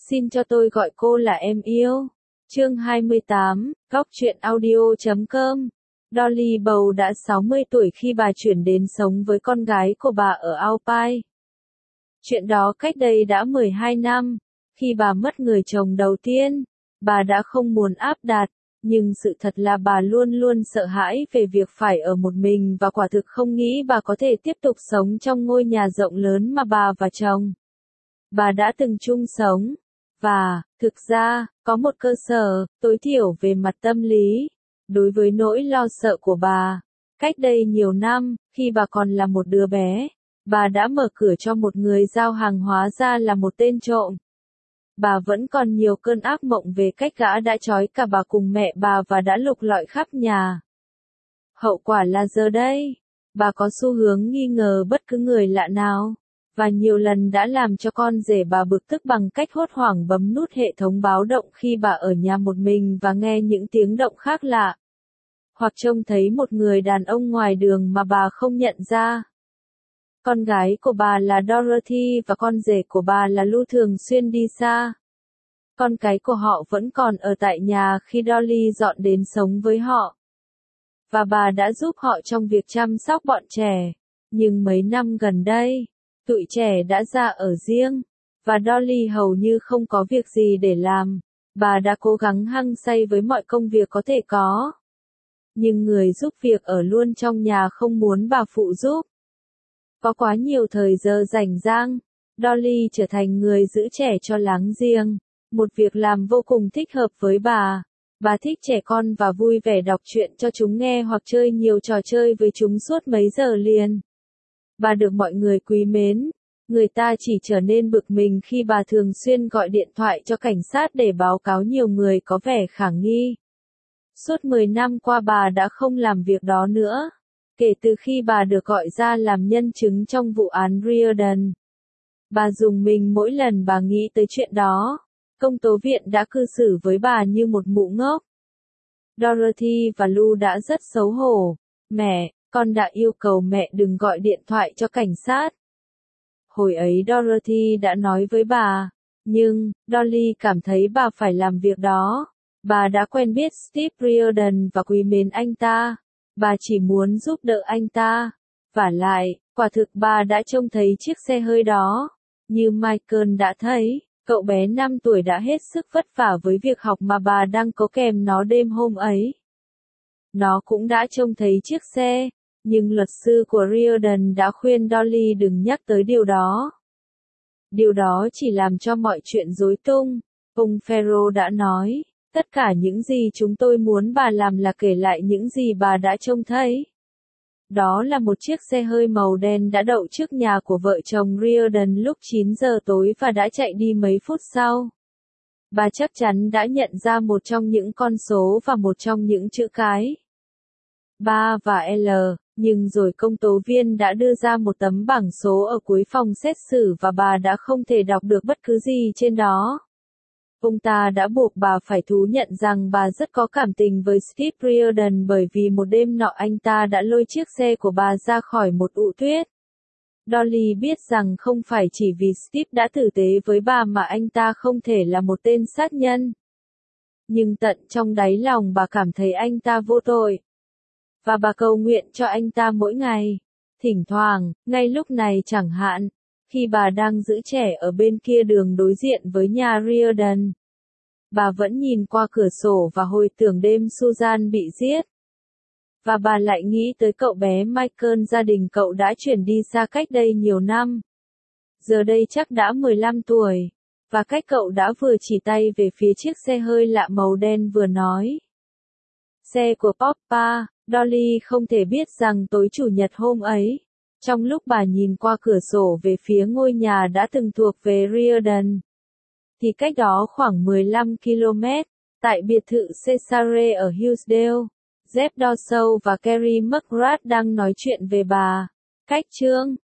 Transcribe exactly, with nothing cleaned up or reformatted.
Xin cho tôi gọi cô là em yêu. Chương hai mươi tám, góc truyện audio chấm com. Dolly bầu đã sáu mươi tuổi khi bà chuyển đến sống với con gái của bà ở Alpine. Chuyện đó cách đây đã mười hai năm. Khi bà mất người chồng đầu tiên, bà đã không muốn áp đặt, nhưng sự thật là bà luôn luôn sợ hãi về việc phải ở một mình và quả thực không nghĩ bà có thể tiếp tục sống trong ngôi nhà rộng lớn mà bà và chồng bà đã từng chung sống. Và, thực ra, có một cơ sở, tối thiểu về mặt tâm lý, đối với nỗi lo sợ của bà. Cách đây nhiều năm, khi bà còn là một đứa bé, bà đã mở cửa cho một người giao hàng hóa ra là một tên trộm. Bà vẫn còn nhiều cơn ác mộng về cách gã đã trói cả bà cùng mẹ bà và đã lục lọi khắp nhà. Hậu quả là giờ đây, bà có xu hướng nghi ngờ bất cứ người lạ nào, và nhiều lần đã làm cho con rể bà bực tức bằng cách hốt hoảng bấm nút hệ thống báo động khi bà ở nhà một mình và nghe những tiếng động khác lạ. Hoặc trông thấy một người đàn ông ngoài đường mà bà không nhận ra. Con gái của bà là Dorothy và con rể của bà là Lou thường xuyên đi xa. Con cái của họ vẫn còn ở tại nhà khi Dolly dọn đến sống với họ. Và bà đã giúp họ trong việc chăm sóc bọn trẻ. Nhưng mấy năm gần đây, tụi trẻ đã ra ở riêng, và Dolly hầu như không có việc gì để làm. Bà đã cố gắng hăng say với mọi công việc có thể có. Nhưng người giúp việc ở luôn trong nhà không muốn bà phụ giúp. Có quá nhiều thời giờ rảnh rang, Dolly trở thành người giữ trẻ cho láng giềng, một việc làm vô cùng thích hợp với bà. Bà thích trẻ con và vui vẻ đọc truyện cho chúng nghe hoặc chơi nhiều trò chơi với chúng suốt mấy giờ liền. Bà được mọi người quý mến. Người ta chỉ trở nên bực mình khi bà thường xuyên gọi điện thoại cho cảnh sát để báo cáo nhiều người có vẻ khả nghi. Suốt mười năm qua bà đã không làm việc đó nữa. Kể từ khi bà được gọi ra làm nhân chứng trong vụ án Riordan. Bà rùng mình mỗi lần bà nghĩ tới chuyện đó. Công tố viện đã cư xử với bà như một mụ ngốc. Dorothy và Lou đã rất xấu hổ. Mẹ, con đã yêu cầu mẹ đừng gọi điện thoại cho cảnh sát. Hồi ấy Dorothy đã nói với bà. Nhưng, Dolly cảm thấy bà phải làm việc đó. Bà đã quen biết Steve Riordan và quý mến anh ta. Bà chỉ muốn giúp đỡ anh ta. Vả lại, quả thực bà đã trông thấy chiếc xe hơi đó. Như Michael đã thấy, cậu bé năm tuổi đã hết sức vất vả với việc học mà bà đang có kèm nó đêm hôm ấy. Nó cũng đã trông thấy chiếc xe, nhưng luật sư của Riordan đã khuyên Dolly đừng nhắc tới điều đó. Điều đó chỉ làm cho mọi chuyện rối tung, ông Farrow đã nói. Tất cả những gì chúng tôi muốn bà làm là kể lại những gì bà đã trông thấy. Đó là một chiếc xe hơi màu đen đã đậu trước nhà của vợ chồng Riordan lúc chín giờ tối và đã chạy đi mấy phút sau. Bà chắc chắn đã nhận ra một trong những con số và một trong những chữ cái. ba và L, nhưng rồi công tố viên đã đưa ra một tấm bảng số ở cuối phòng xét xử và bà đã không thể đọc được bất cứ gì trên đó. Ông ta đã buộc bà phải thú nhận rằng bà rất có cảm tình với Steve Riordan bởi vì một đêm nọ anh ta đã lôi chiếc xe của bà ra khỏi một ụ tuyết. Dolly biết rằng không phải chỉ vì Steve đã tử tế với bà mà anh ta không thể là một tên sát nhân. Nhưng tận trong đáy lòng bà cảm thấy anh ta vô tội. Và bà cầu nguyện cho anh ta mỗi ngày. Thỉnh thoảng, ngay lúc này chẳng hạn. Khi bà đang giữ trẻ ở bên kia đường đối diện với nhà Riordan, bà vẫn nhìn qua cửa sổ và hồi tưởng đêm Susan bị giết. Và bà lại nghĩ tới cậu bé Michael, gia đình cậu đã chuyển đi xa cách đây nhiều năm. Giờ đây chắc đã mười lăm tuổi, và cách cậu đã vừa chỉ tay về phía chiếc xe hơi lạ màu đen vừa nói. Xe của Papa. Dolly không thể biết rằng tối chủ nhật hôm ấy, trong lúc bà nhìn qua cửa sổ về phía ngôi nhà đã từng thuộc về Riordan, thì cách đó khoảng mười lăm ki lô mét, tại biệt thự Cesare ở Hillsdale, Jeff Dorsow và Kerry McGrath đang nói chuyện về bà. Cách chương